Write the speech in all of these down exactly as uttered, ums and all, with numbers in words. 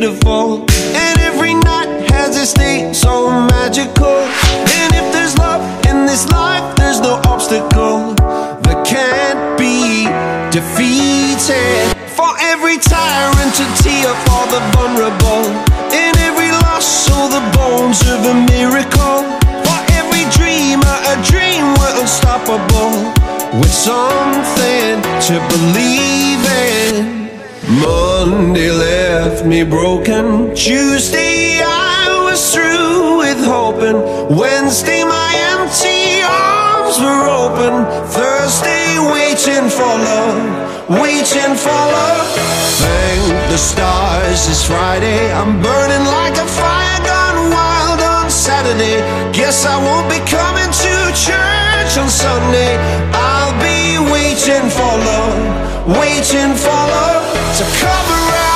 beautiful, and every night has its day so magical. And if there's love in this life, there's no obstacle that can't be defeated. For every tyrant to tear for the vulnerable, in every loss so the bones of a miracle. For every dreamer a dream we're unstoppable, with something to believe in. Monday left me broken, Tuesday I was through with hoping, Wednesday my empty arms were open, Thursday waiting for love, waiting for love. Thank the stars it's Friday, I'm burning like a fire gone wild on Saturday. Guess I won't be coming to church on Sunday. I'll be waiting for love, waiting for love to come around.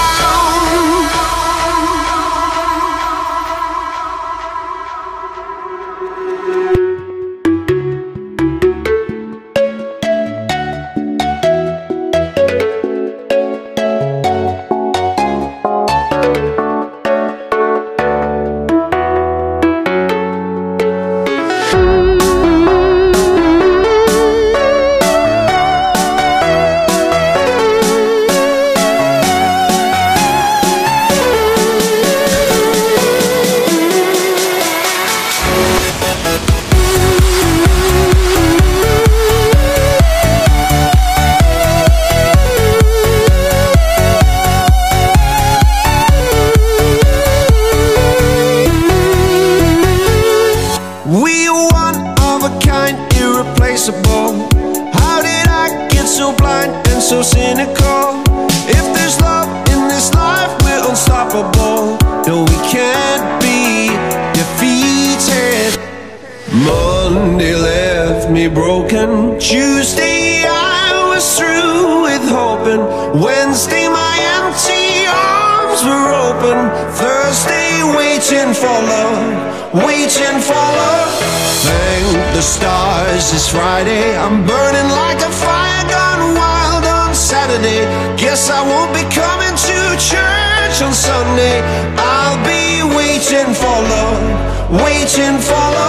We are one of a kind, irreplaceable. How did I get so blind and so cynical? If there's love in this life, we're unstoppable. No, we can't be defeated. Monday left me broken, Tuesday I was through with hoping, Wednesday my empty arms were open, Thursday waiting for love, waiting for love. Thank the stars it's Friday, I'm burning like a fire gone wild on Saturday. Guess I won't be coming to church on Sunday. I'll be waiting for love, waiting for love.